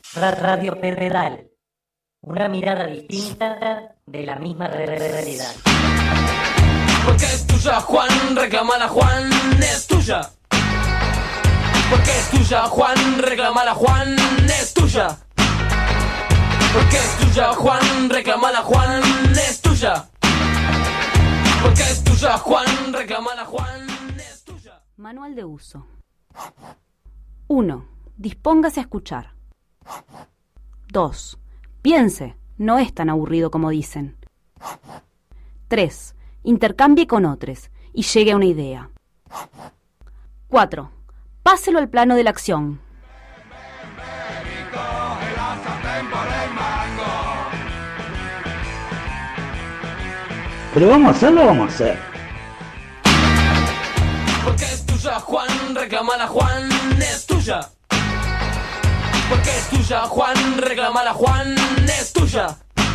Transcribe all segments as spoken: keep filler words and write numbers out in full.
Radio Pedal. Una mirada distinta de la misma realidad. Porque es tuya, Juan, reclamala, Juan, es tuya. Porque es tuya, Juan, reclamala, Juan, es tuya. Porque es tuya, Juan, reclamala, Juan, es tuya. Porque es tuya, Juan, reclamala, Juan, es tuya. Manual de uso. uno. Dispóngase a escuchar. dos. Piense, no es tan aburrido como dicen. tres. Intercambie con otros y llegue a una idea. cuatro. Páselo al plano de la acción. Pero vamos a hacerlo, vamos a hacer. Porque es tuya, Juan, reclamala, Juan, es tuya. Porque es tuya, Juan, reclamala, Juan, es tuya.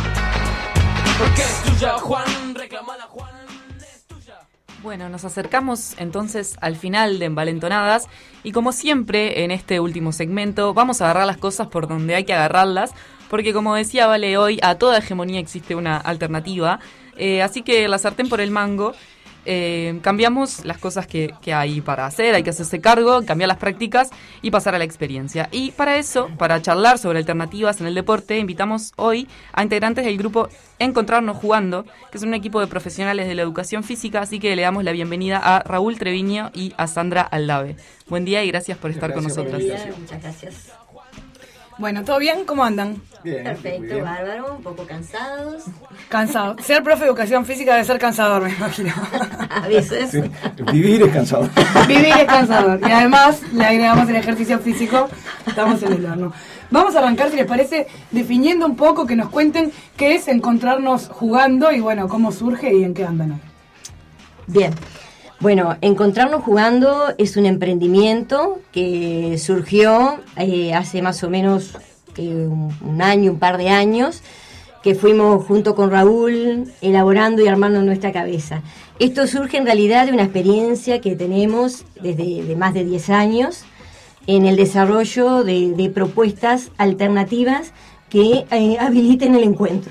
Porque es tuya, Juan, reclamala, Juan, es tuya. Bueno, nos acercamos entonces al final de Envalentonadas y como siempre en este último segmento vamos a agarrar las cosas por donde hay que agarrarlas, porque como decía Vale hoy, a toda hegemonía existe una alternativa, eh, así que la sartén por el mango. Eh, cambiamos las cosas que, que hay para hacer, hay que hacerse cargo, cambiar las prácticas y pasar a la experiencia. Y para eso, para charlar sobre alternativas en el deporte, invitamos hoy a integrantes del grupo Encontrarnos Jugando, que es un equipo de profesionales de la educación física, así que le damos la bienvenida a Raúl Treviño y a Sandra Aldave. Buen día y gracias por estar gracias, con nosotras. Muchas gracias. Bueno, ¿todo bien? ¿Cómo andan? Bien, perfecto, bárbaro, un poco cansados. Cansados. Ser profe de educación física debe ser cansador, me imagino. A veces. Sí, vivir es cansador. Vivir es cansador. Y además le agregamos el ejercicio físico, estamos en el horno. Vamos a arrancar, si les parece, definiendo un poco, que nos cuenten qué es Encontrarnos Jugando y bueno, cómo surge y en qué andan hoy. Bien. Bueno, Encontrarnos Jugando es un emprendimiento que surgió eh, hace más o menos eh, un, un año, un par de años, que fuimos junto con Raúl elaborando y armando en nuestra cabeza. Esto surge en realidad de una experiencia que tenemos desde de más de diez años en el desarrollo de, de propuestas alternativas que eh, habiliten el encuentro.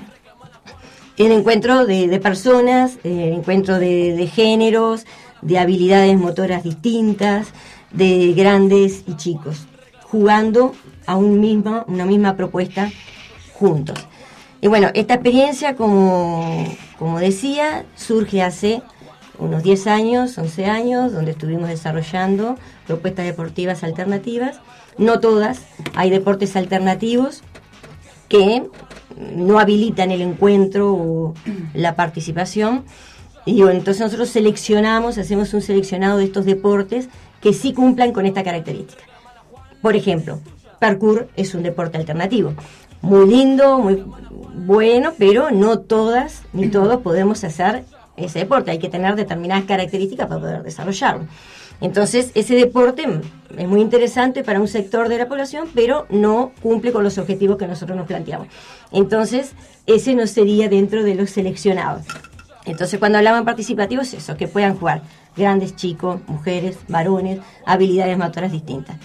El encuentro de, de personas, el encuentro de, de géneros, de habilidades motoras distintas, de grandes y chicos, jugando a un mismo, una misma propuesta juntos. Y bueno, esta experiencia, como, como decía, surge hace unos diez años, once años, donde estuvimos desarrollando propuestas deportivas alternativas. No todas, hay deportes alternativos que no habilitan el encuentro o la participación. Y bueno, entonces nosotros seleccionamos, hacemos un seleccionado de estos deportes que sí cumplan con esta característica. Por ejemplo, parkour es un deporte alternativo. Muy lindo, muy bueno, pero no todas ni todos podemos hacer ese deporte. Hay que tener determinadas características para poder desarrollarlo. Entonces, ese deporte es muy interesante para un sector de la población, pero no cumple con los objetivos que nosotros nos planteamos. Entonces, ese no sería dentro de los seleccionados. Entonces, cuando hablamos participativos, es eso, que puedan jugar grandes, chicos, mujeres, varones, habilidades motoras distintas.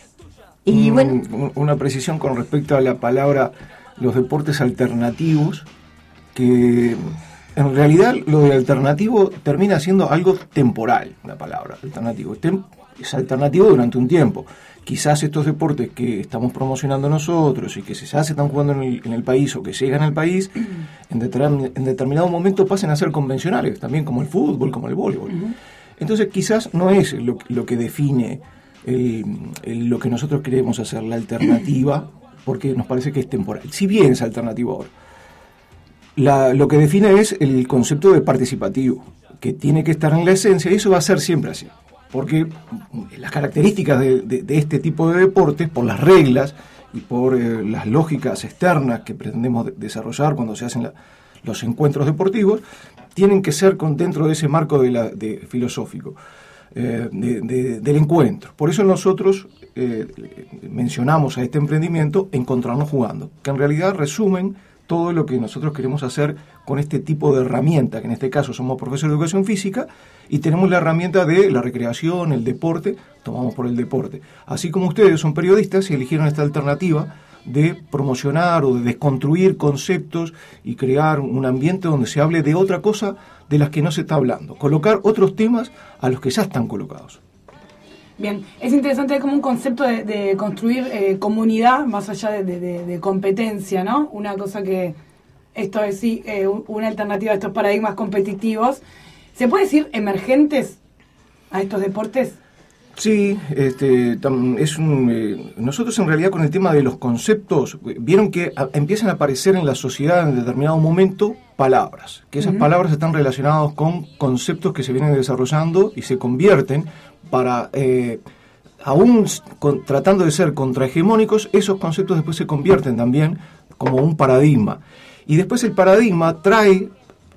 Y mm, bueno, una precisión con respecto a la palabra los deportes alternativos, que en realidad lo de alternativo termina siendo algo temporal, la palabra alternativo. Es alternativo durante un tiempo. Quizás estos deportes que estamos promocionando nosotros y que ya se están jugando en el, en el país o que llegan al país, en, determin, en determinado momento pasen a ser convencionales, también como el fútbol, como el voleibol. Uh-huh. Entonces quizás no es lo, lo que define el, el, lo que nosotros queremos hacer, la alternativa, porque nos parece que es temporal. Si bien es alternativo ahora. La, lo que define es el concepto de participativo, que tiene que estar en la esencia, y eso va a ser siempre así. Porque las características de, de, de este tipo de deportes, por las reglas y por eh, las lógicas externas que pretendemos de, desarrollar cuando se hacen la, los encuentros deportivos, tienen que ser con, dentro de ese marco de la, de, filosófico eh, de, de, del encuentro. Por eso nosotros eh, mencionamos a este emprendimiento Encontrarnos Jugando, que en realidad resumen todo lo que nosotros queremos hacer con este tipo de herramienta, que en este caso somos profesores de educación física y tenemos la herramienta de la recreación, el deporte, tomamos por el deporte. Así como ustedes son periodistas y eligieron esta alternativa de promocionar o de desconstruir conceptos y crear un ambiente donde se hable de otra cosa de las que no se está hablando, colocar otros temas a los que ya están colocados. Bien, es interesante como un concepto de, de construir eh, comunidad más allá de, de, de competencia, ¿no? Una cosa que, esto es sí, eh, una alternativa a estos paradigmas competitivos. ¿Se puede decir emergentes a estos deportes? Sí, este, tam, es un, eh, nosotros en realidad con el tema de los conceptos, vieron que a, empiezan a aparecer en la sociedad en determinado momento palabras, que esas uh-huh. palabras están relacionadas con conceptos que se vienen desarrollando y se convierten para, eh, aún con, tratando de ser contrahegemónicos, esos conceptos después se convierten también como un paradigma. Y después el paradigma trae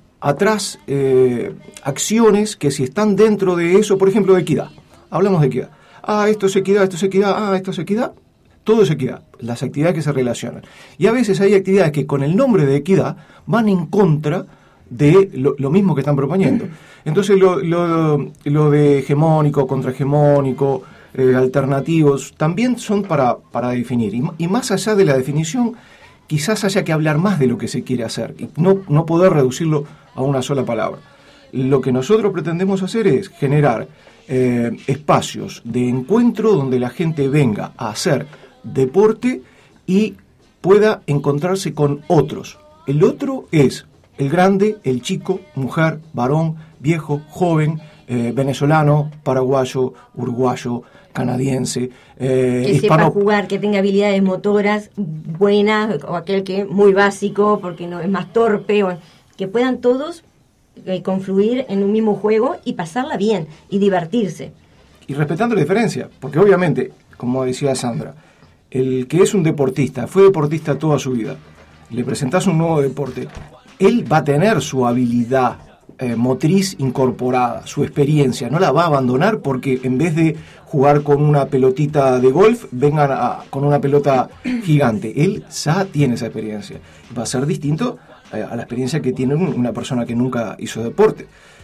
atrás eh, acciones que si están dentro de eso, por ejemplo, de equidad. Hablamos de equidad. Ah, esto es equidad, esto es equidad, ah, esto es equidad. Todo es equidad, las actividades que se relacionan. Y a veces hay actividades que con el nombre de equidad van en contra de lo, lo mismo que están proponiendo. Entonces lo, lo, lo de hegemónico, contrahegemónico, eh, alternativos, también son para, para definir. Y, y más allá de la definición, quizás haya que hablar más de lo que se quiere hacer y no, no poder reducirlo a una sola palabra. Lo que nosotros pretendemos hacer es generar eh, espacios de encuentro donde la gente venga a hacer deporte y pueda encontrarse con otros. El otro es el grande, el chico, mujer, varón, viejo, joven, eh, venezolano, paraguayo, uruguayo, canadiense, eh, que hispano... sepa jugar, que tenga habilidades motoras buenas, o aquel que es muy básico porque no es más torpe, o que puedan todos eh, confluir en un mismo juego y pasarla bien y divertirse. Y respetando la diferencia, porque obviamente, como decía Sandra, el que es un deportista, fue deportista toda su vida, le presentás un nuevo deporte, él va a tener su habilidad eh, motriz incorporada, su experiencia, no la va a abandonar porque en vez de jugar con una pelotita de golf, vengan a, con una pelota gigante. Él ya tiene esa experiencia. Va a ser distinto eh, a la experiencia que tiene una persona que nunca hizo deporte.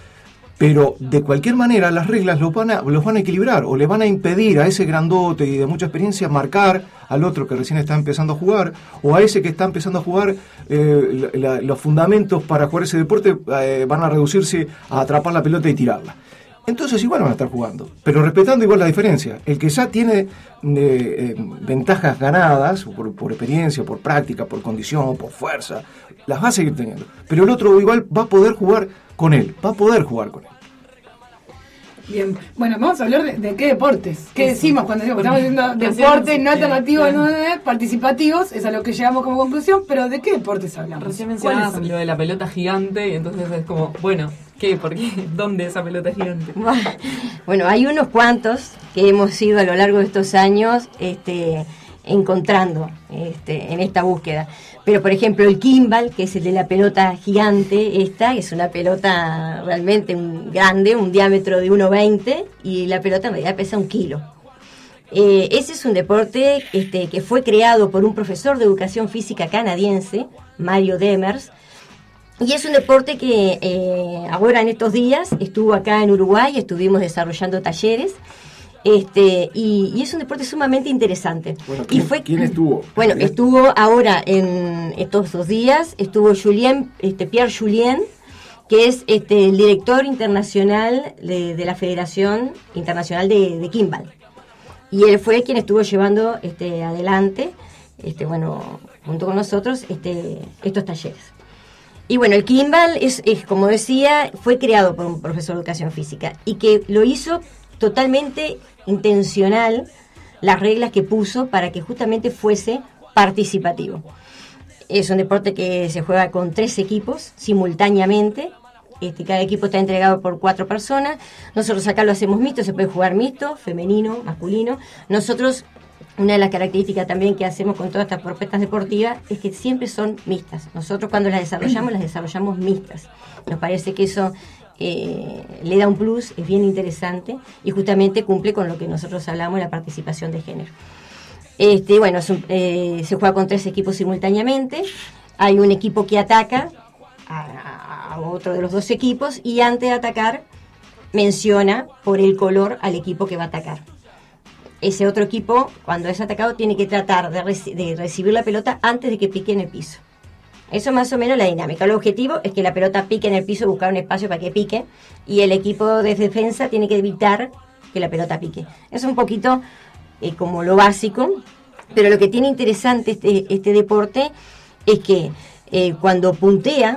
Pero de cualquier manera las reglas los van a, los van a equilibrar o le van a impedir a ese grandote y de mucha experiencia marcar al otro que recién está empezando a jugar, o a ese que está empezando a jugar, eh, la, la, los fundamentos para jugar ese deporte eh, van a reducirse a atrapar la pelota y tirarla. Entonces igual van a estar jugando, pero respetando igual la diferencia. El que ya tiene eh, eh, ventajas ganadas por, por experiencia, por práctica, por condición, por fuerza, las va a seguir teniendo. Pero el otro igual va a poder jugar con él, va a poder jugar con él. Bien, bueno, vamos a hablar de, de qué deportes. ¿Qué decimos cuando decimos que estamos diciendo deportes no alternativos, no participativos? Es a lo que llegamos como conclusión, pero ¿de qué deportes hablamos? Recién mencionabas lo de la pelota gigante y entonces es como, bueno, ¿qué? ¿Por qué? ¿Dónde esa pelota gigante? Bueno, hay unos cuantos que hemos ido a lo largo de estos años este, encontrando este, en esta búsqueda. Pero, por ejemplo, el kimball, que es el de la pelota gigante, esta es una pelota realmente un, grande, un diámetro de uno veinte, y la pelota en realidad pesa un kilo. Eh, ese es un deporte este, que fue creado por un profesor de educación física canadiense, Mario Demers, y es un deporte que eh, ahora en estos días estuvo acá en Uruguay, estuvimos desarrollando talleres. Este, y, y es un deporte sumamente interesante. Bueno, ¿quién, y fue, ¿quién estuvo? Bueno, estuvo ahora en estos dos días, estuvo Julien, este, Pierre Julien, que es este, el director internacional de, de la Federación Internacional de, de Kimball. Y él fue quien estuvo llevando este, adelante, este, bueno, junto con nosotros, este, estos talleres. Y bueno, el kimball es, es, como decía, fue creado por un profesor de educación física y que lo hizo totalmente intencional, las reglas que puso para que justamente fuese participativo. Es un deporte que se juega con tres equipos simultáneamente. Este, cada equipo está entregado por cuatro personas. Nosotros acá lo hacemos mixto, se puede jugar mixto, femenino, masculino. Nosotros, una de las características también que hacemos con todas estas propuestas deportivas es que siempre son mixtas. Nosotros cuando las desarrollamos, las desarrollamos mixtas. Nos parece que eso eh, le da un plus, es bien interesante y justamente cumple con lo que nosotros hablamos de la participación de género. Este, bueno, es un, eh, se juega con tres equipos simultáneamente. Hay un equipo que ataca a, a otro de los dos equipos y antes de atacar menciona por el color al equipo que va a atacar. ese otro equipo, cuando es atacado, tiene que tratar de, reci- de recibir la pelota antes de que pique en el piso. Eso es más o menos la dinámica. El objetivo es que la pelota pique en el piso, buscar un espacio para que pique, y el equipo de defensa tiene que evitar que la pelota pique. Eso es un poquito eh, como lo básico, pero lo que tiene interesante este, este deporte es que eh, cuando puntea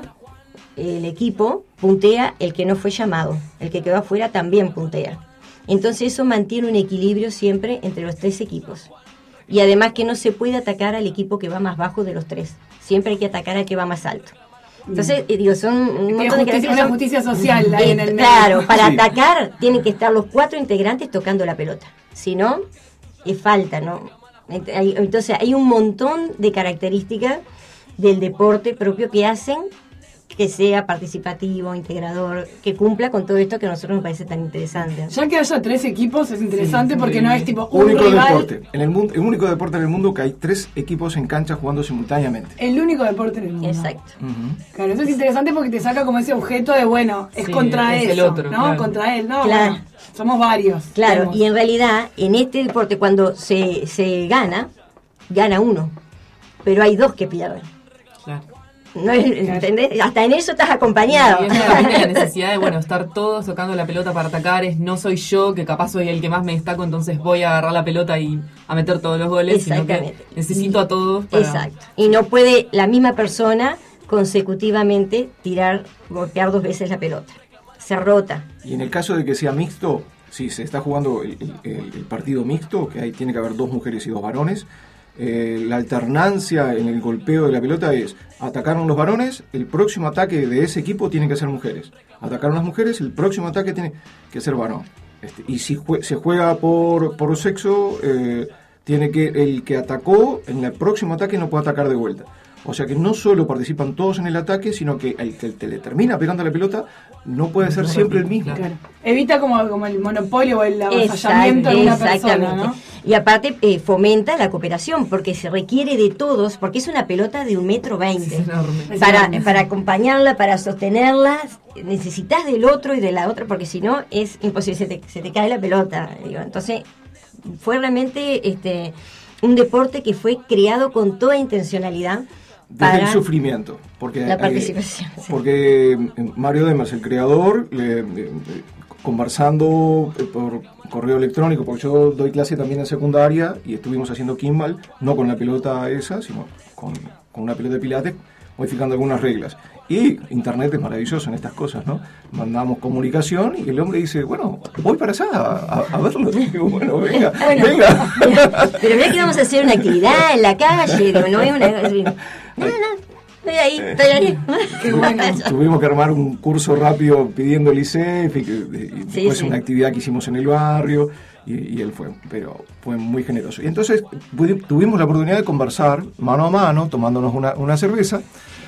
el equipo, puntea el que no fue llamado, el que quedó afuera también puntea. Entonces eso mantiene un equilibrio siempre entre los tres equipos. Y además que no se puede atacar al equipo que va más bajo de los tres. Siempre hay que atacar al que va más alto. Entonces, eh, digo, son un Tiene montón de justicia, una son- justicia social ahí Eh, en el medio. Claro, para Sí. atacar tienen que estar los cuatro integrantes tocando la pelota. Si no, es falta, ¿no? Ent- hay- Entonces hay un montón de características del deporte propio que hacen que sea participativo, integrador, que cumpla con todo esto que a nosotros nos parece tan interesante. Ya que haya tres equipos es interesante Sí, porque sí. no es tipo un Único rival. deporte. En el mundo, el único deporte en el mundo que hay tres equipos en cancha jugando simultáneamente. El único deporte en el mundo. Exacto. Ujú. Claro, eso es interesante porque te saca como ese objeto de, bueno, es Sí, contra es eso, el otro, ¿no? claro. Contra él, ¿no? Claro. Bueno, somos varios. Claro, Vemos. y en realidad, en este deporte, cuando se, se gana, gana uno, pero hay dos que pierden. Claro. ¿No es- ¿entendés? Hasta en eso estás acompañado. Y es realmente la necesidad de, bueno, estar todos tocando la pelota para atacar. Es no soy yo, que capaz soy el que más me destaco, entonces voy a agarrar la pelota y a meter todos los goles, sino que Exactamente. necesito a todos para... Exacto. Y no puede la misma persona consecutivamente tirar, golpear dos veces la pelota. Se rota. Y en el caso de que sea mixto, si se está jugando el, el- el partido mixto, que ahí tiene que haber dos mujeres y dos varones, eh, la alternancia en el golpeo de la pelota es: atacaron los varones, el próximo ataque de ese equipo tiene que ser mujeres. Atacaron las mujeres, el próximo ataque tiene que ser varón. Este, y si jue- se juega por, por sexo, eh, tiene que el que atacó en el próximo ataque no puede atacar de vuelta. O sea que no solo participan todos en el ataque, sino que el que te le termina pegando la pelota no puede ser siempre el mismo. Claro. Evita como, como el monopolio o el Exact- avasallamiento de una persona, exactamente. ¿no? Y aparte eh, fomenta la cooperación, porque se requiere de todos, porque es una pelota de un metro veinte. Es enorme. Es Para, enorme. para acompañarla, para sostenerla, necesitas del otro y de la otra, porque si no es imposible, se te, se te cae la pelota. Digo. Entonces, fue realmente este un deporte que fue creado con toda intencionalidad Desde para el sufrimiento. Porque, la eh, participación. sí. Porque eh, Mario Demers, el creador, le- le- le- conversando eh, por correo electrónico, porque yo doy clase también en secundaria y estuvimos haciendo Kimball, no con la pelota esa, sino con, con una pelota de pilates, modificando algunas reglas. Y internet es maravilloso en estas cosas, ¿no? Mandamos comunicación y el hombre dice, bueno, voy para allá a, a verlo. Digo, bueno, venga, Bueno, venga. Pero mira que vamos a hacer una actividad en la calle, digo, no es una... No, no, estoy ahí, estoy ahí. Qué bueno. Tuvimos que armar un curso rápido pidiendo el I C E F y, que- y después sí. una actividad que hicimos en el barrio y, y él fue, pero fue muy generoso. Y entonces pudi- tuvimos la oportunidad de conversar mano a mano, tomándonos una, una cerveza,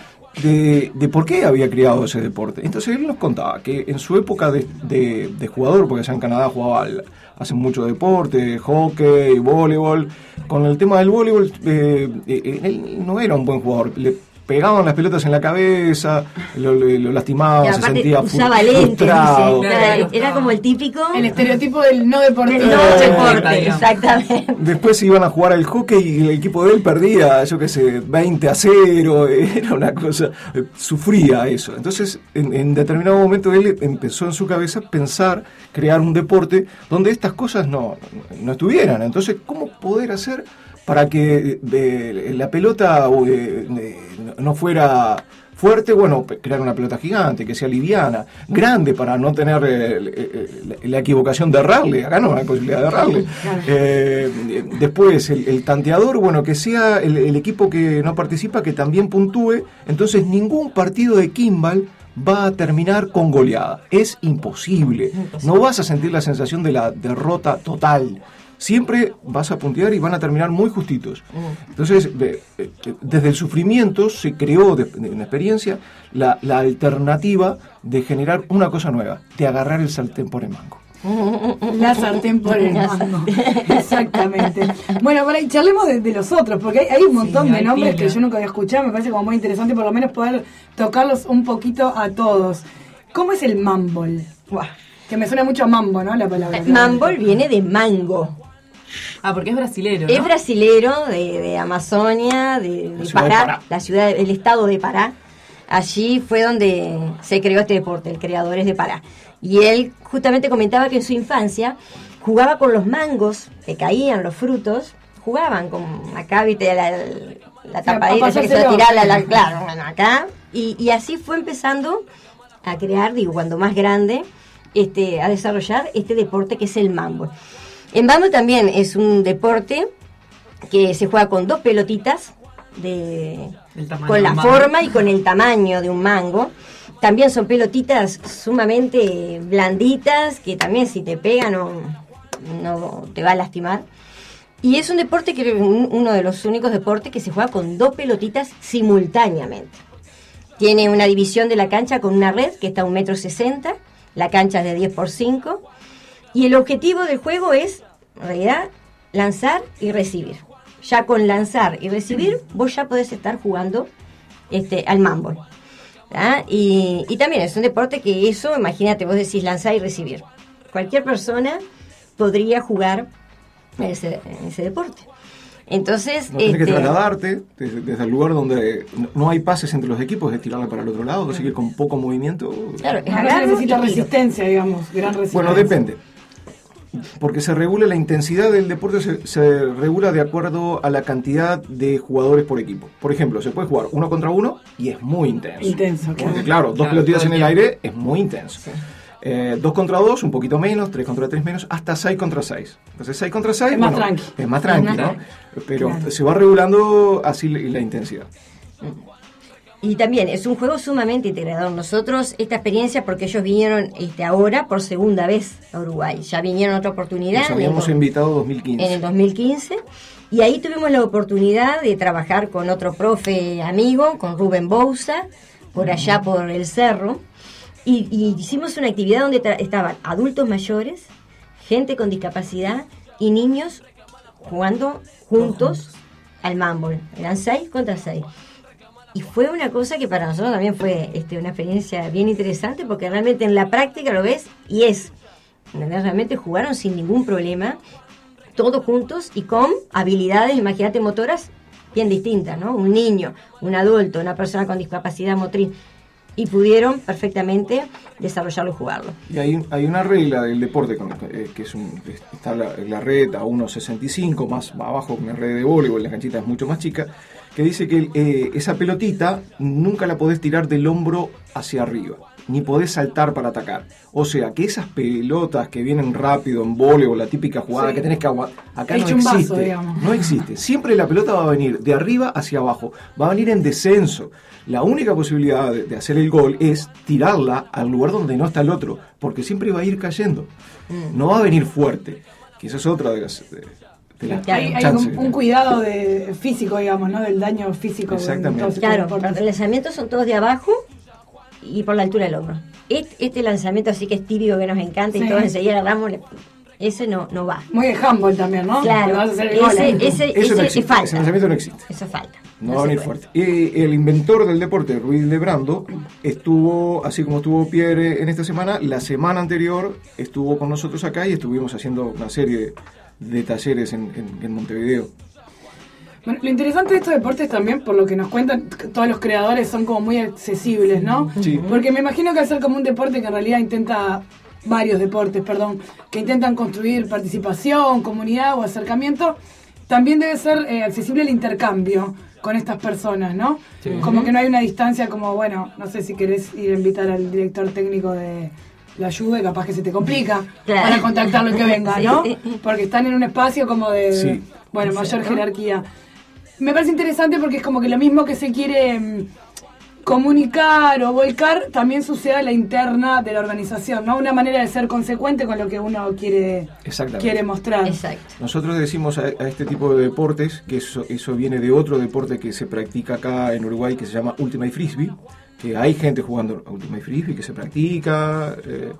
de, de por qué había creado ese deporte. Entonces él nos contaba que en su época de, de- de jugador, porque allá en Canadá jugaba al- hace mucho deporte, hockey, voleibol, con el tema del voleibol, eh, eh, él no era un buen jugador. Le pegaban las pelotas en la cabeza, lo, lo- lo lastimaba, Y se aparte sentía usaba fru- lentes, frustrado. dice. Claro. Era, era como el típico... El estereotipo del no deportista. del no Eh, deporte, digamos. exactamente. Después iban a jugar al hockey y el equipo de él perdía, yo qué sé, veinte a cero, era una cosa, eh, sufría eso. Entonces, en, en determinado momento él empezó en su cabeza a pensar, crear un deporte donde estas cosas no, no estuvieran. Entonces, ¿cómo poder hacer para que eh, la pelota eh, eh, no fuera fuerte? Bueno, crear una pelota gigante, que sea liviana, grande para no tener eh, eh, la, la equivocación de errarle. Acá no hay posibilidad de errarle. Eh, después, el, el tanteador, bueno, que sea el, el equipo que no participa, que también puntúe. Entonces, ningún partido de Kimball va a terminar con goleada. Es imposible. No vas a sentir la sensación de la derrota total. Siempre vas a puntear y van a terminar muy justitos. Entonces, eh, eh, desde el sufrimiento se creó, de, de una experiencia, la, la alternativa de generar una cosa nueva, de agarrar el sartén por el mango. La sartén por el mango. Exactamente. Bueno, por ahí charlemos de, de los otros, porque hay, hay un montón Sí, de hay nombres pila. que yo nunca había escuchado. Me parece como muy interesante, por lo menos poder tocarlos un poquito a todos. ¿Cómo es el mambol? Buah. Que me suena mucho a mambo, ¿no? La palabra. Mambol viene de mango. Ah, porque es brasilero, ¿no? Es brasilero de, de Amazonia, de, de ciudad de Pará, Pará. la ciudad, el estado de Pará. Allí fue donde se creó este deporte, el creador es de Pará. Y él justamente comentaba que en su infancia jugaba con los mangos que caían, los frutos, jugaban con acá, viste, la, la tapadera, a esa que se pasárselo. tiraba, la, la, claro, bueno, acá. Y, y así fue empezando a crear, digo, cuando más grande, este, a desarrollar este deporte que es el mambo. El mambo también es un deporte que se juega con dos pelotitas, de, El tamaño con la del mango. forma y con el tamaño de un mango. También son pelotitas sumamente blanditas, que también si te pegan no, no te va a lastimar. Y es un deporte que un- uno de los únicos deportes que se juega con dos pelotitas simultáneamente. Tiene una división de la cancha con una red que está a un metro sesenta, la cancha es de diez por cinco, y el objetivo del juego es, en realidad, lanzar y recibir. Ya con lanzar y recibir, vos ya podés estar jugando este, al mambo. ¿tá? Y, y también es un deporte que eso, imagínate, vos decís lanzar y recibir. Cualquier persona podría jugar ese, ese deporte. Entonces, No tenés que este, trasladarte desde, desde el lugar donde no- no hay pases entre los equipos, es tirarla para el otro lado, así que con poco movimiento. claro, es No se agarro necesita y tiro. resistencia, digamos, gran resistencia. Bueno, depende. Porque se regula la intensidad del deporte, se, se regula de acuerdo a la cantidad de jugadores por equipo. Por ejemplo, se puede jugar uno contra uno y es muy intenso. Intenso, claro. Porque claro, dos Claro, pelotitas todo en el el tiempo. aire es muy intenso. Eh, dos contra dos, un poquito menos, tres contra tres menos, hasta seis contra seis. Entonces seis contra seis, Es más bueno, tranqui. es más tranqui, Es más ¿no? tranqui. Pero Claro. se va regulando así la, la intensidad. Y también es un juego sumamente integrador. Nosotros, esta experiencia, porque ellos vinieron este, ahora por segunda vez a Uruguay. Ya vinieron otra oportunidad. Nos en habíamos el- invitado dos mil quince. en el dos mil quince, y ahí tuvimos la oportunidad de trabajar con otro profe amigo, con Rubén Bouza, por allá por el cerro, y, y hicimos una actividad donde tra- estaban adultos mayores, gente con discapacidad y niños jugando juntos al mambo. Eran seis contra seis. Y fue una cosa que para nosotros también fue este, una experiencia bien interesante, porque realmente en la práctica lo ves y es. ¿Entendés? Realmente jugaron sin ningún problema, todos juntos y con habilidades, imagínate, motoras bien distintas, ¿no? Un niño, un adulto, una persona con discapacidad motriz, y pudieron perfectamente desarrollarlo y jugarlo. Y hay, hay una regla del deporte con- eh, que es un, está la, la red a uno sesenta y cinco, más abajo una red de voleibol, la canchita es mucho más chica, que dice que eh, esa pelotita nunca la podés tirar del hombro hacia arriba, ni podés saltar para atacar. O sea, que esas pelotas que vienen rápido en voleibol, la típica jugada Sí. que tenés que aguantar, acá El no chumbazo, existe. digamos. No existe. Siempre la pelota va a venir de arriba hacia abajo, va a venir en descenso. La única posibilidad de, de hacer el gol es tirarla al lugar donde no está el otro, porque siempre va a ir cayendo. No va a venir fuerte, que esa es otra de las, de, de las Claro. Hay, hay chances. un, un cuidado de físico, digamos, ¿no? Del daño físico. en Exactamente. todos estos Claro, deportes. los lanzamientos son todos de abajo y por la altura del hombro. Este, este lanzamiento así que es típico, que nos encanta y Sí. todos enseguida agarramos, le- ese no, no va. Muy de handball también, ¿no? Claro, Que vas a hacer el gol ese, ahí. ese, Eso no ese existe, es falta. ese lanzamiento no existe. Eso es falta. No va a se venir puede. fuerte. Y el inventor del deporte, Ruiz Lebrando, estuvo, así como estuvo Pierre en esta semana, la semana anterior estuvo con nosotros acá y estuvimos haciendo una serie de talleres en, en- en Montevideo. Bueno, lo interesante de estos deportes también, por lo que nos cuentan, que todos los creadores son como muy accesibles, ¿no? Sí. Porque me imagino que al ser como un deporte que en realidad intenta, varios deportes, perdón, que intentan construir participación, comunidad o acercamiento, también debe ser eh, accesible el intercambio con estas personas, ¿no? Sí. Como que no hay una distancia como, bueno, no sé si querés ir a invitar al director técnico de la Juve, capaz que se te complica Claro. para contactarlo y que venga, ¿no? Sí. Porque están en un espacio como de, Sí. bueno, mayor Exacto. jerarquía. Me parece interesante porque es como que lo mismo que se quiere mm, comunicar o volcar, también sucede a la interna de la organización, ¿no? Una manera de ser consecuente con lo que uno quiere, Exactamente. quiere mostrar. Exacto. Nosotros decimos a, a este tipo de deportes que eso, eso viene de otro deporte que se practica acá en Uruguay que se llama Ultimate Frisbee, que hay gente jugando Ultimate Frisbee que se practica eh,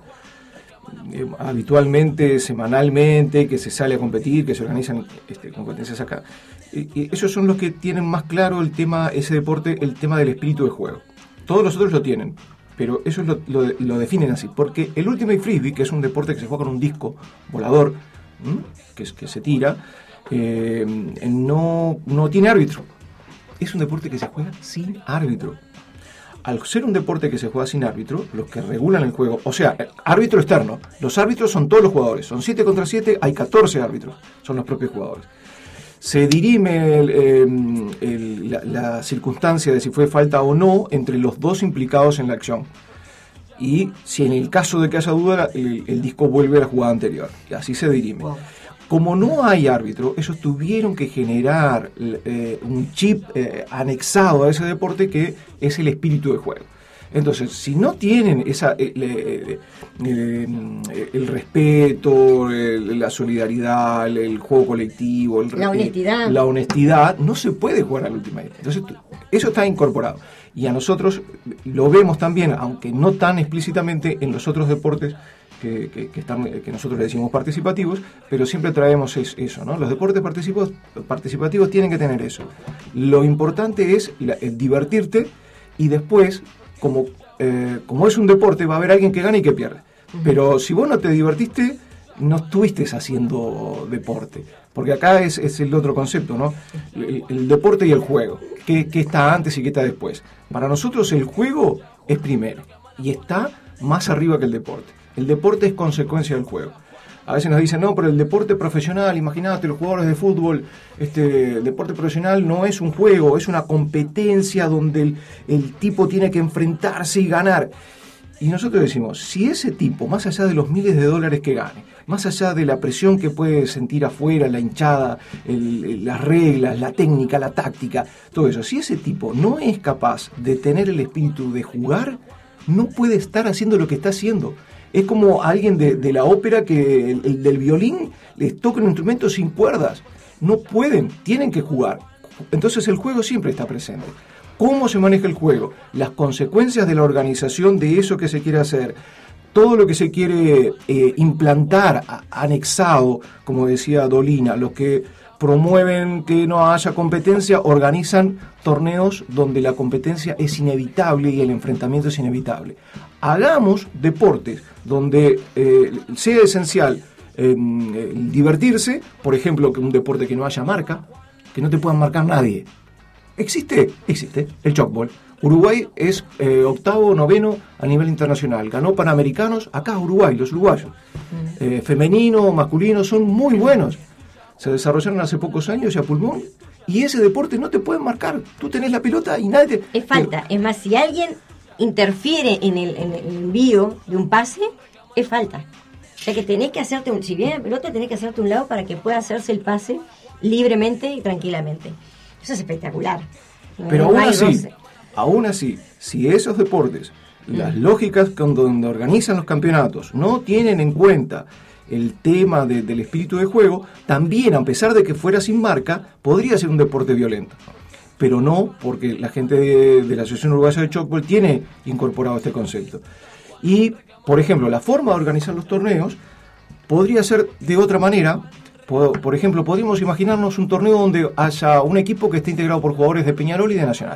eh, habitualmente, semanalmente, que se sale a competir, que se organizan este, competencias acá. Y, y esos son los que tienen más claro el tema, ese deporte, el tema del espíritu de juego. Todos los otros lo tienen, pero ellos lo, lo, lo definen así, porque el Ultimate Frisbee, que es un deporte que se juega con un disco volador, ¿m? que, es- que se tira, eh, no, no tiene árbitro. Es un deporte que se juega sin árbitro. Al ser un deporte que se juega sin árbitro, los que regulan el juego, o sea, árbitro externo, los árbitros son todos los jugadores, son siete contra siete, hay catorce árbitros, son los propios jugadores. Se dirime el, eh, el, la, la circunstancia de si fue falta o no entre los dos implicados en la acción. Y si en el caso de que haya duda, el, el disco vuelve a la jugada anterior. Y así se dirime. Wow. Como no hay árbitro, ellos tuvieron que generar eh, un chip eh, anexado a ese deporte que es el espíritu de juego. Entonces, si no tienen esa eh, eh, eh, el respeto, el, la solidaridad, el, el juego colectivo, el, la honestidad, eh, la honestidad, no se puede jugar al Ultimate. Entonces, eso está incorporado. Y a nosotros lo vemos también, aunque no tan explícitamente, en los otros deportes que, que, que, están, que nosotros le decimos participativos, pero siempre traemos es, eso, ¿no? Los deportes participativos, participativos tienen que tener eso. Lo importante es la, el divertirte, y después, como, eh, como es un deporte, va a haber alguien que gane y que pierde. Uh-huh. Pero si vos no te divertiste, no estuviste haciendo deporte. Porque acá es, es el otro concepto, ¿no? El, el deporte y el juego. ¿Qué, ¿Qué está antes y qué está después? Para nosotros el juego es primero y está más arriba que el deporte. El deporte es consecuencia del juego. A veces nos dicen, no, pero el deporte profesional, imagínate, los jugadores de fútbol, este el deporte profesional no es un juego, es una competencia donde el, el tipo tiene que enfrentarse y ganar. Y nosotros decimos, si ese tipo, más allá de los miles de dólares que gane, más allá de la presión que puede sentir afuera, la hinchada, el, el, las reglas, la técnica, la táctica, todo eso, si ese tipo no es capaz de tener el espíritu de jugar, no puede estar haciendo lo que está haciendo. Es como alguien de, de la ópera que el, el del violín les toca un instrumento sin cuerdas. No pueden, tienen que jugar. Entonces el juego siempre está presente. ¿Cómo se maneja el juego? Las consecuencias de la organización de eso que se quiere hacer. Todo lo que se quiere eh, implantar, a, anexado, como decía Dolina, los que promueven que no haya competencia, organizan torneos donde la competencia es inevitable y el enfrentamiento es inevitable. Hagamos deportes donde eh, sea esencial eh, divertirse, por ejemplo, que un deporte que no haya marca, que no te puedan marcar nadie. ¿Existe? Existe, el chocball. Uruguay es eh, octavo, noveno a nivel internacional. Ganó Panamericanos, acá Uruguay, los uruguayos. Eh, femenino, masculino, son muy buenos. Se desarrollaron hace pocos años y a pulmón. Y ese deporte no te pueden marcar. Tú tenés la pelota y nadie te... Es falta. Es más, si alguien interfiere en el, en el envío de un pase, es falta. O sea que tenés que hacerte, un, si viene la pelota, tenés que hacerte un lado para que pueda hacerse el pase libremente y tranquilamente. Eso es espectacular. Pero no aún así, roce. aún así, si esos deportes, mm. las lógicas con donde organizan los campeonatos, no tienen en cuenta el tema de, del espíritu de juego, también, a pesar de que fuera sin marca, podría ser un deporte violento. Pero no, porque la gente de, de la Asociación Uruguaya de Chocball tiene incorporado este concepto. Y, por ejemplo, la forma de organizar los torneos podría ser de otra manera. Por, por ejemplo, podríamos imaginarnos un torneo donde haya un equipo que esté integrado por jugadores de Peñarol y de Nacional.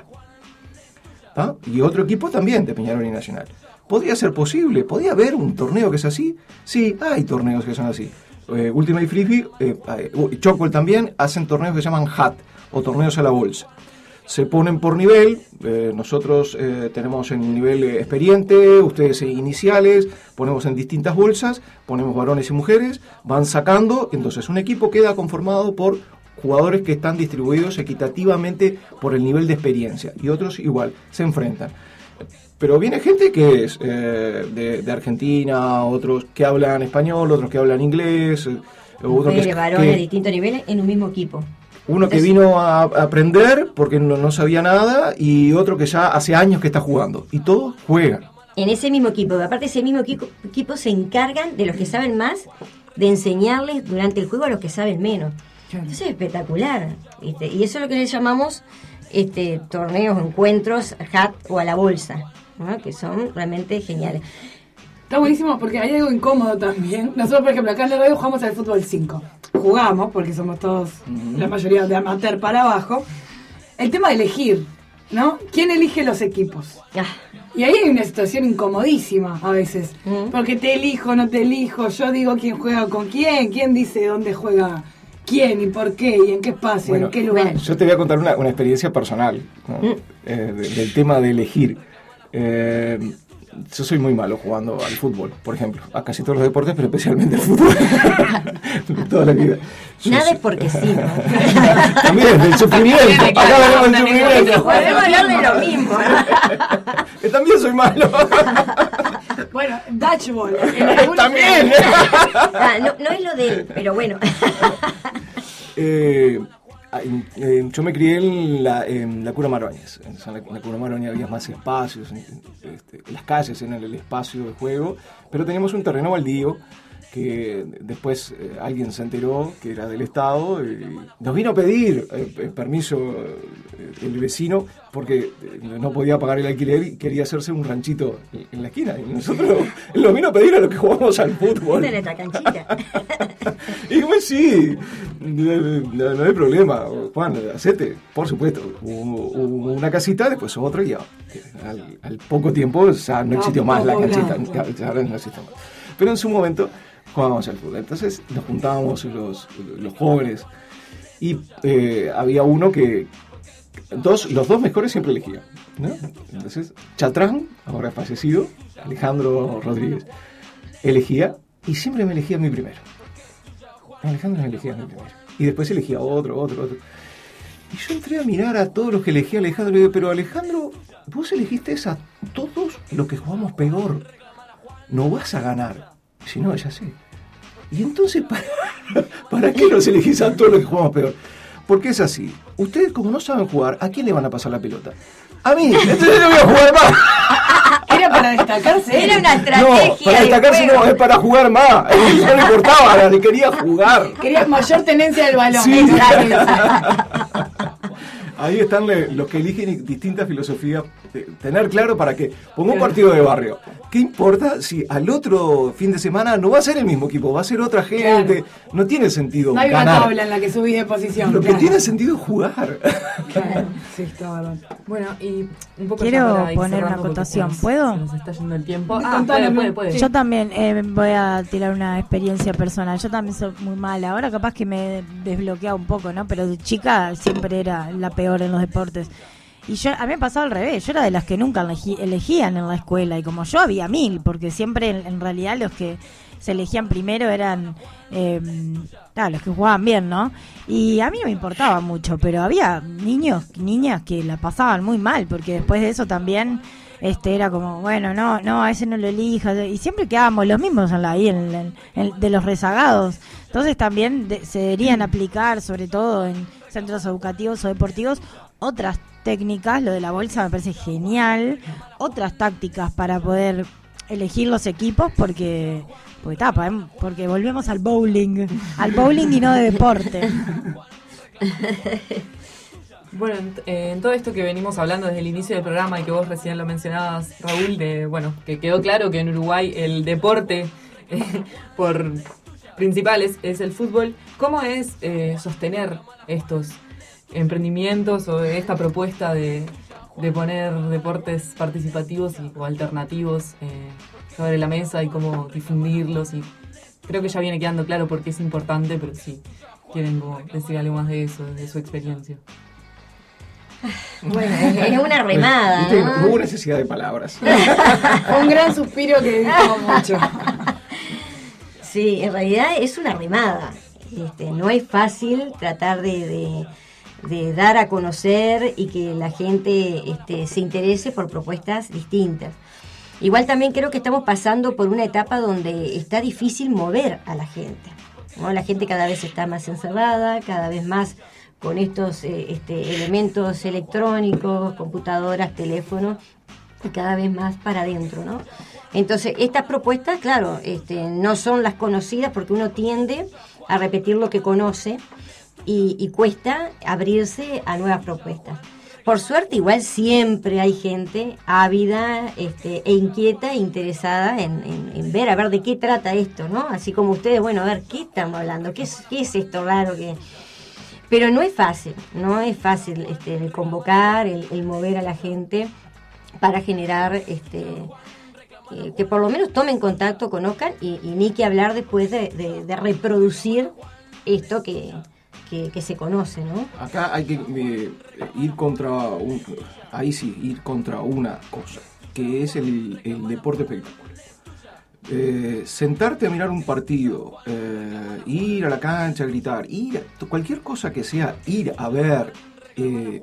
¿Ah? Y otro equipo también de Peñarol y Nacional. ¿Podría ser posible? ¿Podría haber un torneo que es así? Sí, hay torneos que son así. Eh, Ultimate Frisbee, eh, eh, Chocball también, hacen torneos que se llaman H A T, o torneos a la bolsa. Se ponen por nivel, eh, nosotros eh, tenemos en nivel eh, experiente, ustedes eh, iniciales, ponemos en distintas bolsas, ponemos varones y mujeres, van sacando, entonces un equipo queda conformado por jugadores que están distribuidos equitativamente por el nivel de experiencia, y otros igual, se enfrentan. Pero viene gente que es eh, de, de Argentina, otros que hablan español, otros que hablan inglés, eh, otros que, varones que, de distintos niveles en un mismo equipo. Uno que vino a aprender porque no, no sabía nada y otro que ya hace años que está jugando. Y todos juegan. En ese mismo equipo. Aparte, ese mismo equipo, equipo se encargan de los que saben más de enseñarles durante el juego a los que saben menos. Entonces es espectacular. ¿Viste? Y eso es lo que le llamamos este, torneos, encuentros, hat o a la bolsa, ¿no? Que son realmente geniales. Está buenísimo porque hay algo incómodo también. Nosotros, por ejemplo, acá en la radio jugamos al fútbol cinco. Jugamos, porque somos todos, uh-huh. la mayoría de amateur para abajo. El tema de elegir, ¿no? ¿Quién elige los equipos? Ah. Y ahí hay una situación incomodísima a veces. Uh-huh. Porque te elijo, no te elijo, yo digo quién juega con quién, quién dice dónde juega ¿Quién y por qué y en qué espacio, Bueno, en qué lugar? Yo te voy a contar una, una experiencia personal, ¿no? Mm. Eh, de- del tema de elegir. Eh, yo soy muy malo jugando al fútbol, por ejemplo, a casi todos los deportes, pero especialmente al fútbol. Toda la vida. Yo Nada soy- es porque sí, ¿no? También, del sufrimiento. Acá hablamos del sufrimiento. Podemos hablar de lo mismo, ¿no? Que también soy malo. Bueno, Dutchball. en algunos- También. Ah, no, no es lo de él, pero bueno. Eh, en- en- yo me crié en la, en la Cura Maroñas. En la, en la Cura Maroñas había más espacios, en- este, las calles eran el espacio de juego, pero teníamos un terreno baldío que después eh, alguien se enteró que era del Estado y nos vino a pedir eh, eh, permiso eh, el vecino porque eh, no podía pagar el alquiler y quería hacerse un ranchito en, en la esquina. Y nosotros, él nos vino a pedir a los que jugamos al fútbol. En nuestra canchita. Y como sí, no, no- no hay problema, Juan, hacete, por supuesto. Hubo, hubo una casita, después otra y ya, al, al poco tiempo ya no existió Ah, más la poco canchita, blanco. ya, ya no existió más. Pero en su momento jugábamos al fútbol, entonces nos juntábamos los, los jóvenes y eh, había uno que, dos, los dos mejores siempre elegían, ¿no? Entonces Chatrán, ahora fallecido, Alejandro Rodríguez, elegía y siempre me elegía a mí primero. Alejandro me elegía a mí primero. Y después elegía otro, otro, otro. Y yo entré a mirar a todos los que elegía Alejandro y le digo, pero Alejandro, vos elegiste a todos los que jugamos peor. No vas a ganar. Si no, ya sé. Y entonces, ¿para, ¿para qué los elegís a todos los que jugamos peor? Porque es así. Ustedes, como no saben jugar, ¿a quién le van a pasar la pelota? A mí. Entonces no voy a jugar más. Era para destacarse. Era una No, estrategia. para de destacarse juego. no, es para jugar más. Eso no le importaba, le quería jugar. Quería mayor tenencia del balón. Sí. Exacto. Ahí están le- los que eligen distintas filosofías. eh, Tener claro para qué. Pongo un partido de barrio. ¿Qué importa si al otro fin de semana no va a ser el mismo equipo? Va a ser otra gente. No tiene sentido No hay una ganar. tabla en la que subís de posición. Lo que claro. tiene sentido es jugar. Claro, sí, está bárbaro. Bueno, y un poco Quiero ya para ir poner una cerrando, porque acotación, se nos- ¿puedo? Se nos está yendo el tiempo. Ah, Contanos, puede, puede, Lu. puede. Yo también eh, voy a tirar una experiencia personal. Yo también soy muy mala. Ahora capaz que me he desbloqueado un poco, ¿no? Pero de chica siempre era la peor en los deportes. Y yo, a mí me pasaba al revés. Yo era de las que nunca elegí- elegían en la escuela. Y como yo había mil, porque siempre en, en realidad los que se elegían primero eran eh, claro, los que jugaban bien, ¿no? Y a mí no me importaba mucho, pero había niños, niñas que la pasaban muy mal, porque después de eso también este era como, bueno, no, no, a ese no lo elijas. Y siempre quedábamos los mismos en la, ahí, en, en- en- de los rezagados. Entonces también de- se deberían aplicar, sobre todo en centros educativos o deportivos, otras técnicas. Lo de la bolsa me parece genial. Otras tácticas para poder elegir los equipos, porque porque, tapa, ¿eh? Porque volvemos al bowling, al bowling y no de deporte. Bueno, en, eh, en todo esto que venimos hablando desde el inicio del programa y que vos recién lo mencionabas, Raúl, de bueno, que quedó claro que en Uruguay el deporte eh, por principal es, es el fútbol. ¿Cómo es eh, sostener estos emprendimientos o esta propuesta de, de poner deportes participativos y, o alternativos eh, sobre la mesa y cómo difundirlos? Y creo que ya viene quedando claro por qué es importante, pero sí quieren como decir algo más de eso, de su experiencia. Bueno, es, es una remada, Viste, ¿no? no hubo necesidad de palabras. Fue un gran suspiro que dijo mucho. Sí, en realidad es una remada. Este, no es fácil tratar de, de, de dar a conocer y que la gente este, se interese por propuestas distintas. Igual también creo que estamos pasando por una etapa donde está difícil mover a la gente, ¿no? La gente cada vez está más encerrada, cada vez más con estos eh, este, elementos electrónicos, computadoras, teléfonos, y cada vez más para adentro, ¿no? Entonces, estas propuestas, claro, este, no son las conocidas porque uno tiende a repetir lo que conoce y, y cuesta abrirse a nuevas propuestas. Por suerte, igual siempre hay gente ávida este, e inquieta e interesada en, en, en ver, a ver de qué trata esto, ¿no? Así como ustedes, bueno, a ver, ¿qué estamos hablando? ¿Qué es, qué es esto raro que...? Pero no es fácil, no es fácil este, el convocar, el, el mover a la gente para generar este eh, que por lo menos tomen contacto, conozcan y, y ni que hablar después de, de, de reproducir esto que, que, que se conoce, ¿no? Acá hay que eh, ir contra un, ahí sí, ir contra una cosa, que es el, el deporte espectáculo. Eh, sentarte a mirar un partido, eh, ir a la cancha a gritar, ir a, cualquier cosa que sea ir a ver, eh,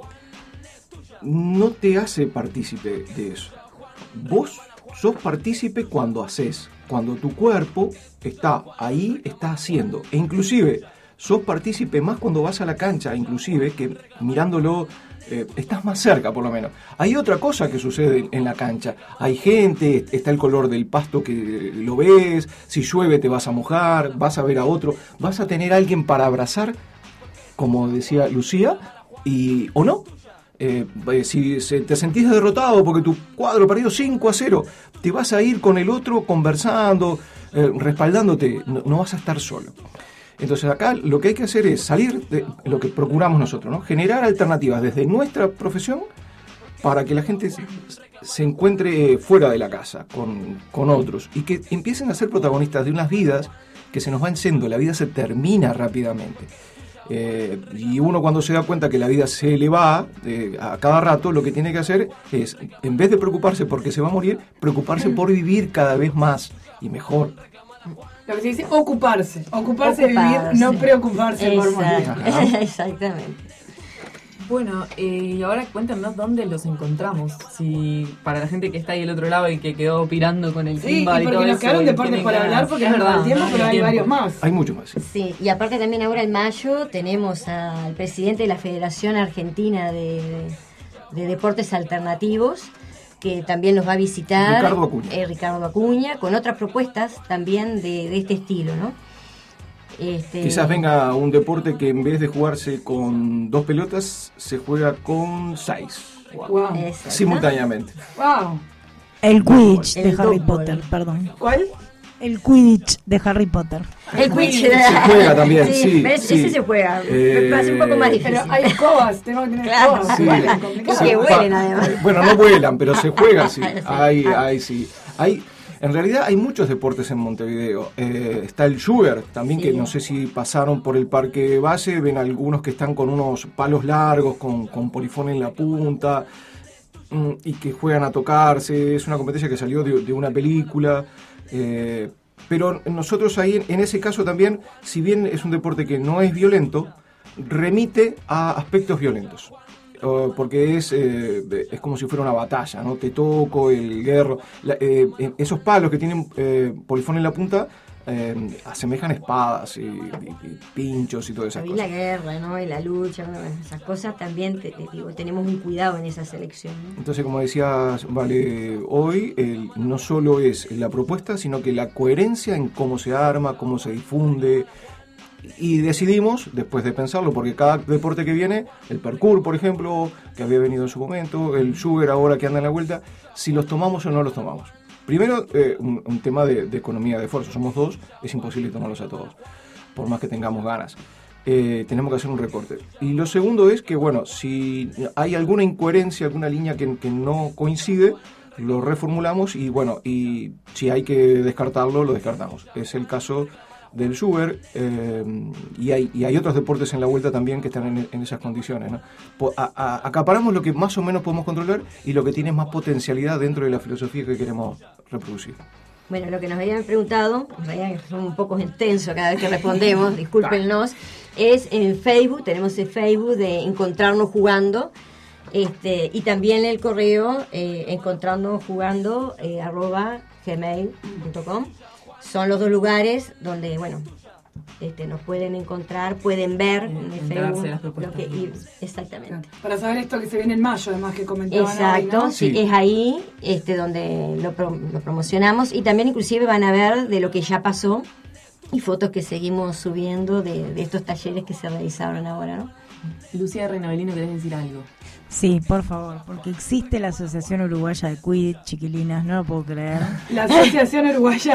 no te hace partícipe de eso. Vos sos partícipe cuando haces, cuando tu cuerpo está ahí, está haciendo, e inclusive sos partícipe más cuando vas a la cancha, inclusive que mirándolo. Eh, estás más cerca, por lo menos. Hay otra cosa que sucede en la cancha. Hay gente, está el color del pasto que lo ves, si llueve te vas a mojar, vas a ver a otro, vas a tener a alguien para abrazar, como decía Lucía, y o no. Eh, si se, te sentís derrotado porque tu cuadro perdió cinco a cero, te vas a ir con el otro conversando, eh, respaldándote, no, no vas a estar solo. Entonces acá lo que hay que hacer es salir de lo que procuramos nosotros, ¿no? Generar alternativas desde nuestra profesión para que la gente se, se encuentre fuera de la casa con, con otros y que empiecen a ser protagonistas de unas vidas que se nos van yendo, la vida se termina rápidamente. Eh, y uno cuando se da cuenta que la vida se le va eh, a cada rato, lo que tiene que hacer es, en vez de preocuparse porque se va a morir, preocuparse por vivir cada vez más y mejor. Lo que se dice ocuparse, ocuparse, ocuparse. de vivir, no preocuparse Exacto. por morir. Exactamente. Bueno, eh, y ahora cuéntanos dónde los encontramos. Si para la gente que está ahí del otro lado y que quedó pirando con el sí, timbal y y todo porque nos eso, quedaron deportes por hablar, porque es verdad, tiempo, pero hay tiempo. varios más. Hay muchos más. Sí, y aparte también ahora en mayo tenemos al presidente de la Federación Argentina de, de Deportes Alternativos, que también nos va a visitar, Ricardo Acuña, eh, Ricardo Acuña con otras propuestas también de, de este estilo, ¿no? Este... Quizás venga un deporte que en vez de jugarse con dos pelotas, se juega con seis. Wow. Simultáneamente. Wow. El Quidditch de El Harry dodgeball. Potter, perdón. ¿Cuál? El Quidditch de Harry Potter. El Quidditch Se juega también, sí. sí, ese, sí. ese se juega. Eh, Me parece un poco más difícil. Pero hay escobas, tengo que tener Claro, escobas. sí. Bueno, Y complicado. que vuelen además. Bueno, no vuelan, pero se juega, sí. Sí. Hay, Ah. hay, sí. Hay, en realidad hay muchos deportes en Montevideo. Eh, está el sugar, también, Sí. que no sé si pasaron por el Parque Valle, ven algunos que están con unos palos largos, con, con polifón en la punta, mm, y que juegan a tocarse. Es una competencia que salió de, de una película. Eh, pero nosotros ahí, en, en ese caso también, si bien es un deporte que no es violento, remite a aspectos violentos. Uh, porque es, eh, es como si fuera una batalla, ¿no? Te toco, el guerro. La, eh, esos palos que tienen eh, polifón en la punta eh, asemejan espadas y, y, y pinchos y todas esas Y cosas. la guerra, ¿no? Y la lucha, bueno, esas cosas también, te, te digo, tenemos un cuidado en esa selección, ¿no? Entonces, como decías, Vale, hoy el, no solo es la propuesta, sino que la coherencia en cómo se arma, cómo se difunde. Y decidimos, después de pensarlo, porque cada deporte que viene, el parkour, por ejemplo, que había venido en su momento, el sugar ahora que anda en la vuelta, si los tomamos o no los tomamos. Primero, eh, un, un tema de, de economía de esfuerzo. Somos dos, es imposible tomarlos a todos, por más que tengamos ganas. Eh, tenemos que hacer un recorte. Y lo segundo es que, bueno, si hay alguna incoherencia, alguna línea que, que no coincide, lo reformulamos y, bueno, y si hay que descartarlo, lo descartamos. Es el caso del sugar, eh, y, hay, y hay otros deportes en la vuelta también que están en, en esas condiciones, ¿no? A, a, acaparamos lo que más o menos podemos controlar y lo que tiene más potencialidad dentro de la filosofía que queremos reproducir. Bueno, lo que nos habían preguntado, en realidad es un poco intenso cada vez que respondemos, discúlpenos, es en Facebook, tenemos el Facebook de Encontrarnos Jugando, este, y también el correo eh, encontrarnos jugando eh, arroba gmail punto com. Son los dos lugares donde, bueno, este, nos pueden encontrar, pueden ver en el Facebook lo que, y, exactamente. Para saber esto que se viene en mayo, además que comentaban. Exacto, hoy, ¿no? sí, es ahí este, donde lo, pro, lo promocionamos y también inclusive van a ver de lo que ya pasó y fotos que seguimos subiendo de, de estos talleres que se realizaron ahora, ¿no? Lucía Reynabelino, ¿querés decir algo? Sí, por favor, porque existe la Asociación Uruguaya de Quidditch, chiquilinas, no lo puedo creer. La Asociación Uruguaya.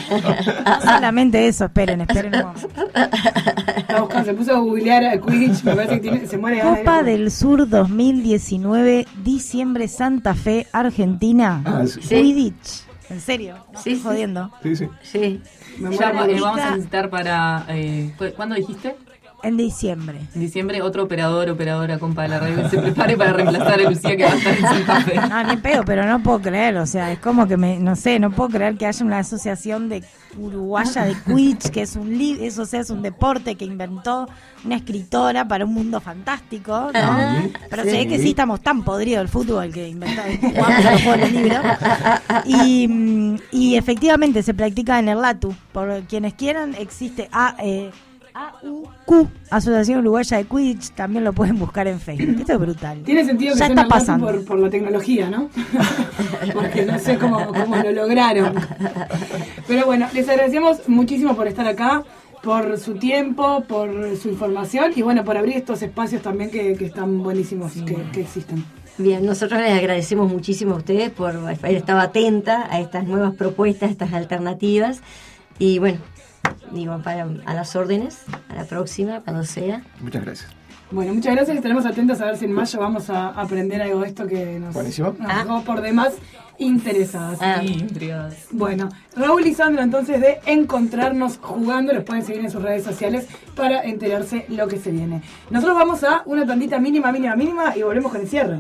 No solamente eso, esperen, esperen un momento. Está buscando, se puso a googlear a Quidditch, me parece que tiene, se muere. Copa del Sur dos mil diecinueve, diciembre, Santa Fe, Argentina. Ah, sí. Quidditch. ¿En serio? ¿No Sí, estoy sí. jodiendo? Sí, sí. Sí. Ya, eh, vamos a necesitar para... Eh, ¿Cuándo dijiste? En diciembre. En diciembre, otro operador, operadora, compa de la radio, que se prepare para reemplazar a Lucía, que va a estar en Santa Fe. No, ni pego, pero no puedo creer, o sea, es como que me, no sé, no puedo creer que haya una asociación de uruguaya de Quidditch, que es un li- eso, o sea, es un deporte que inventó una escritora para un mundo fantástico, ¿no? Ah, Pero sí. se ve que sí estamos tan podridos del fútbol que inventó jugamos a los juegos de libros. Y, mm, y efectivamente se practica en el Latu. Por quienes quieran, existe a eh, A U Q, Asociación Uruguaya de Quidditch, también lo pueden buscar en Facebook. Esto es brutal. Tiene sentido que ya estén está hablando pasando. por, por la tecnología, ¿no? Porque no sé cómo, cómo lo lograron. Pero bueno, les agradecemos muchísimo por estar acá, por su tiempo, por su información y bueno, por abrir estos espacios también que, que están buenísimos, sí. que, que existen. Bien, nosotros les agradecemos muchísimo a ustedes por haber estado atenta a estas nuevas propuestas, a estas alternativas y bueno, digo, para, a las órdenes, a la próxima, cuando sea. Muchas gracias. Bueno, muchas gracias y estaremos atentos a ver si en mayo vamos a aprender algo de esto que nos, Buenísimo. nos Ah. dejó por demás interesadas. Ah. Sí, intrigadas. Bueno, Raúl y Sandra entonces de Encontrarnos Jugando, los pueden seguir en sus redes sociales para enterarse lo que se viene. Nosotros vamos a una tandita mínima, mínima, mínima y volvemos con el cierre.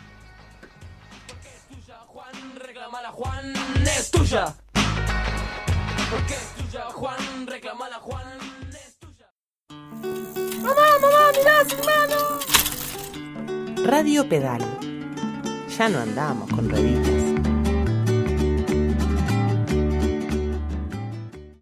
Juan, reclamala Juan, es tuya. Porque es tuya, Juan, reclamala Juan, es tuya. Radio Pedal. Ya no andamos con rueditas.